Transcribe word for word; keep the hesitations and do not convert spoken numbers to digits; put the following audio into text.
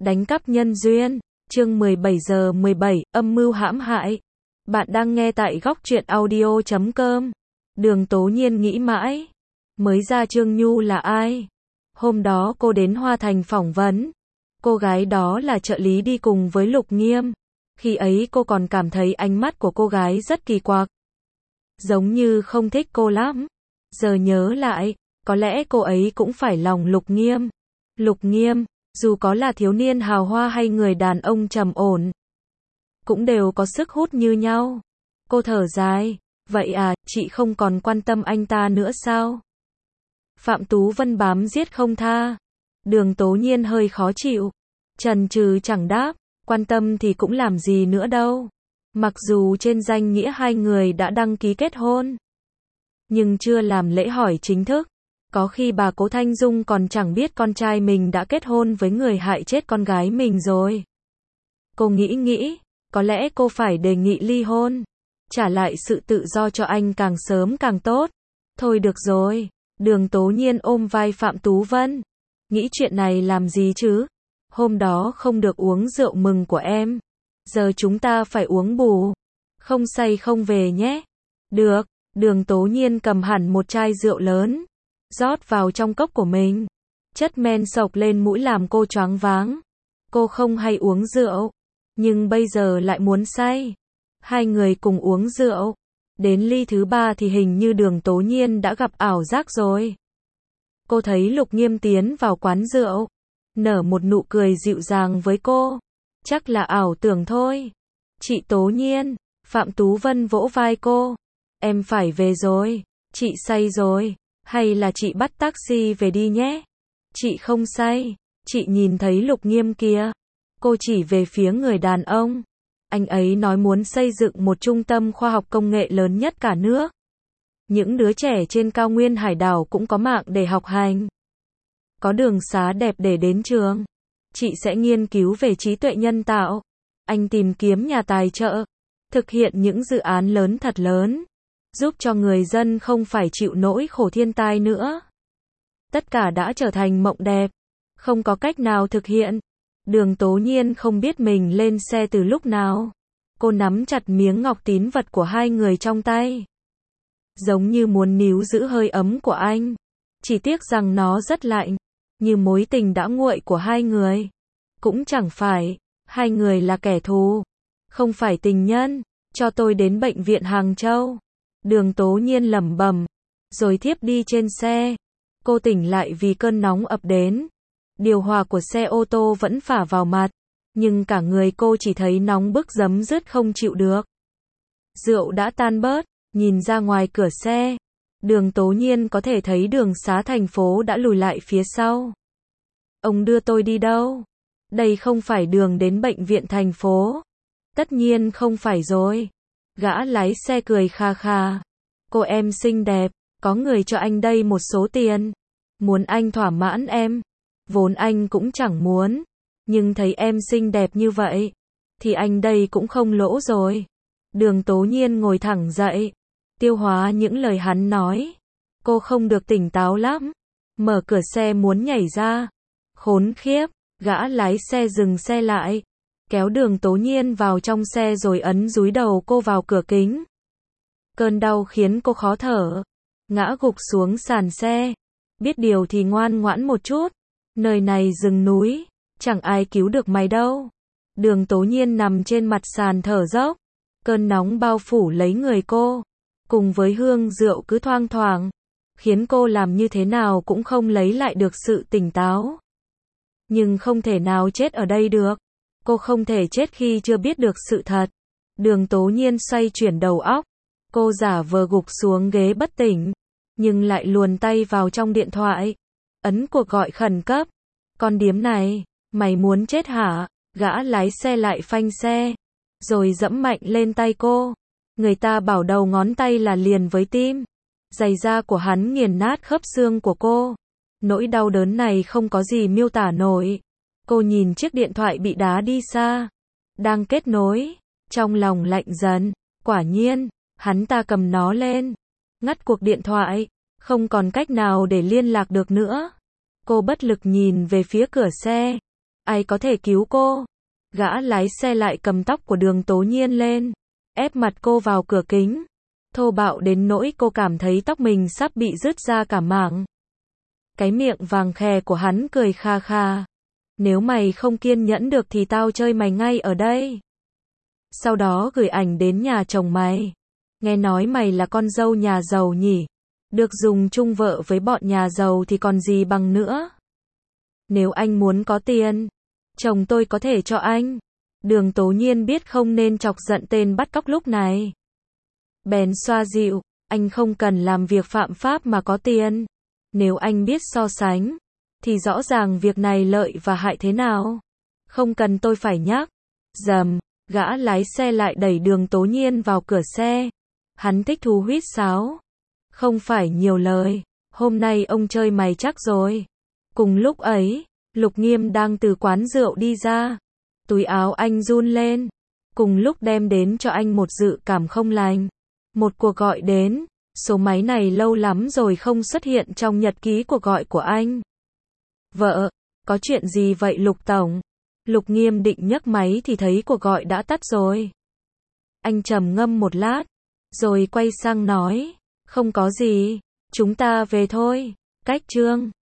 Đánh cắp nhân duyên, chương mười bảy giờ mười bảy, âm mưu hãm hại. Bạn đang nghe tại góc truyện audio chấm com. Đường Tố Nhiên nghĩ mãi, mới ra Trương Nhu là ai? Hôm đó cô đến Hoa Thành phỏng vấn. Cô gái đó là trợ lý đi cùng với Lục Nghiêm. Khi ấy cô còn cảm thấy ánh mắt của cô gái rất kỳ quặc. Giống như không thích cô lắm. Giờ nhớ lại, có lẽ cô ấy cũng phải lòng Lục Nghiêm. Lục Nghiêm, dù có là thiếu niên hào hoa hay người đàn ông trầm ổn, cũng đều có sức hút như nhau. Cô thở dài, vậy à, chị không còn quan tâm anh ta nữa sao? Phạm Tú Vân bám giết không tha. Đường Tố Nhiên hơi khó chịu, chần chừ chẳng đáp, quan tâm thì cũng làm gì nữa đâu. Mặc dù trên danh nghĩa hai người đã đăng ký kết hôn, nhưng chưa làm lễ hỏi chính thức. Có khi bà Cố Thanh Dung còn chẳng biết con trai mình đã kết hôn với người hại chết con gái mình rồi. Cô nghĩ nghĩ, có lẽ cô phải đề nghị ly hôn, trả lại sự tự do cho anh càng sớm càng tốt. Thôi được rồi, Đường Tố Nhiên ôm vai Phạm Tú Vân. Nghĩ chuyện này làm gì chứ? Hôm đó không được uống rượu mừng của em. Giờ chúng ta phải uống bù. Không say không về nhé. Được, Đường Tố Nhiên cầm hẳn một chai rượu lớn, rót vào trong cốc của mình. Chất men sộc lên mũi làm cô choáng váng. Cô không hay uống rượu, nhưng bây giờ lại muốn say. Hai người cùng uống rượu. Đến ly thứ ba thì hình như Đường Tố Nhiên đã gặp ảo giác rồi. Cô thấy Lục Nghiêm tiến vào quán rượu, nở một nụ cười dịu dàng với cô. Chắc là ảo tưởng thôi. Chị Tố Nhiên, Phạm Tú Vân vỗ vai cô. Em phải về rồi, chị say rồi. Hay là chị bắt taxi về đi nhé. Chị không say. Chị nhìn thấy Lục Nghiêm kia. Cô chỉ về phía người đàn ông. Anh ấy nói muốn xây dựng một trung tâm khoa học công nghệ lớn nhất cả nước. Những đứa trẻ trên cao nguyên hải đảo cũng có mạng để học hành. Có đường xá đẹp để đến trường. Chị sẽ nghiên cứu về trí tuệ nhân tạo. Anh tìm kiếm nhà tài trợ, thực hiện những dự án lớn thật lớn, giúp cho người dân không phải chịu nỗi khổ thiên tai nữa. Tất cả đã trở thành mộng đẹp, không có cách nào thực hiện. Đường Tố Nhiên không biết mình lên xe từ lúc nào. Cô nắm chặt miếng ngọc tín vật của hai người trong tay, giống như muốn níu giữ hơi ấm của anh. Chỉ tiếc rằng nó rất lạnh, như mối tình đã nguội của hai người. Cũng chẳng phải, hai người là kẻ thù, không phải tình nhân. Cho tôi đến bệnh viện Hàng Châu. Đường Tố Nhiên lẩm bẩm, rồi thiếp đi trên xe. Cô tỉnh lại vì cơn nóng ập đến. Điều hòa của xe ô tô vẫn phả vào mặt, nhưng cả người cô chỉ thấy nóng bức giấm dứt không chịu được. Rượu đã tan bớt, nhìn ra ngoài cửa xe, Đường Tố Nhiên có thể thấy đường xá thành phố đã lùi lại phía sau. Ông đưa tôi đi đâu? Đây không phải đường đến bệnh viện thành phố. Tất nhiên không phải rồi. Gã lái xe cười kha kha. Cô em xinh đẹp, có người cho anh đây một số tiền. Muốn anh thỏa mãn em. Vốn anh cũng chẳng muốn. Nhưng thấy em xinh đẹp như vậy, thì anh đây cũng không lỗ rồi. Đường Tố Nhiên ngồi thẳng dậy, tiêu hóa những lời hắn nói. Cô không được tỉnh táo lắm. Mở cửa xe muốn nhảy ra. Khốn khiếp, gã lái xe dừng xe lại, kéo Đường Tố Nhiên vào trong xe rồi ấn dúi đầu cô vào cửa kính. Cơn đau khiến cô khó thở, ngã gục xuống sàn xe. Biết điều thì ngoan ngoãn một chút. Nơi này rừng núi, chẳng ai cứu được mày đâu. Đường Tố Nhiên nằm trên mặt sàn thở dốc. Cơn nóng bao phủ lấy người cô, cùng với hương rượu cứ thoang thoảng, khiến cô làm như thế nào cũng không lấy lại được sự tỉnh táo. Nhưng không thể nào chết ở đây được. Cô không thể chết khi chưa biết được sự thật. Đường Tố Nhiên xoay chuyển đầu óc. Cô giả vờ gục xuống ghế bất tỉnh, nhưng lại luồn tay vào trong điện thoại, ấn cuộc gọi khẩn cấp. Con điếm này, mày muốn chết hả? Gã lái xe lại phanh xe, rồi dẫm mạnh lên tay cô. Người ta bảo đầu ngón tay là liền với tim. Giày da của hắn nghiền nát khớp xương của cô. Nỗi đau đớn này không có gì miêu tả nổi. Cô nhìn chiếc điện thoại bị đá đi xa, đang kết nối, trong lòng lạnh dần. Quả nhiên, hắn ta cầm nó lên, ngắt cuộc điện thoại, không còn cách nào để liên lạc được nữa. Cô bất lực nhìn về phía cửa xe, ai có thể cứu cô? Gã lái xe lại cầm tóc của Đường Tố Nhiên lên, ép mặt cô vào cửa kính, thô bạo đến nỗi cô cảm thấy tóc mình sắp bị rứt ra cả mảng. Cái miệng vàng khè của hắn cười kha kha. Nếu mày không kiên nhẫn được thì tao chơi mày ngay ở đây. Sau đó gửi ảnh đến nhà chồng mày. Nghe nói mày là con dâu nhà giàu nhỉ? Được dùng chung vợ với bọn nhà giàu thì còn gì bằng nữa. Nếu anh muốn có tiền, chồng tôi có thể cho anh. Đường Tố Nhiên biết không nên chọc giận tên bắt cóc lúc này. Bèn xoa dịu, anh không cần làm việc phạm pháp mà có tiền. Nếu anh biết so sánh, thì rõ ràng việc này lợi và hại thế nào. Không cần tôi phải nhắc. Dầm, gã lái xe lại đẩy Đường Tố Nhiên vào cửa xe. Hắn thích thú huýt sáo. Không phải nhiều lời, hôm nay ông chơi mày chắc rồi. Cùng lúc ấy, Lục Nghiêm đang từ quán rượu đi ra. Túi áo anh run lên. Cùng lúc đem đến cho anh một dự cảm không lành. Một cuộc gọi đến. Số máy này lâu lắm rồi không xuất hiện trong nhật ký cuộc gọi của anh. Vợ, có chuyện gì vậy Lục Tổng? Lục Nghiêm định nhấc máy thì thấy cuộc gọi đã tắt rồi. Anh trầm ngâm một lát, rồi quay sang nói, không có gì, chúng ta về thôi. Cách chương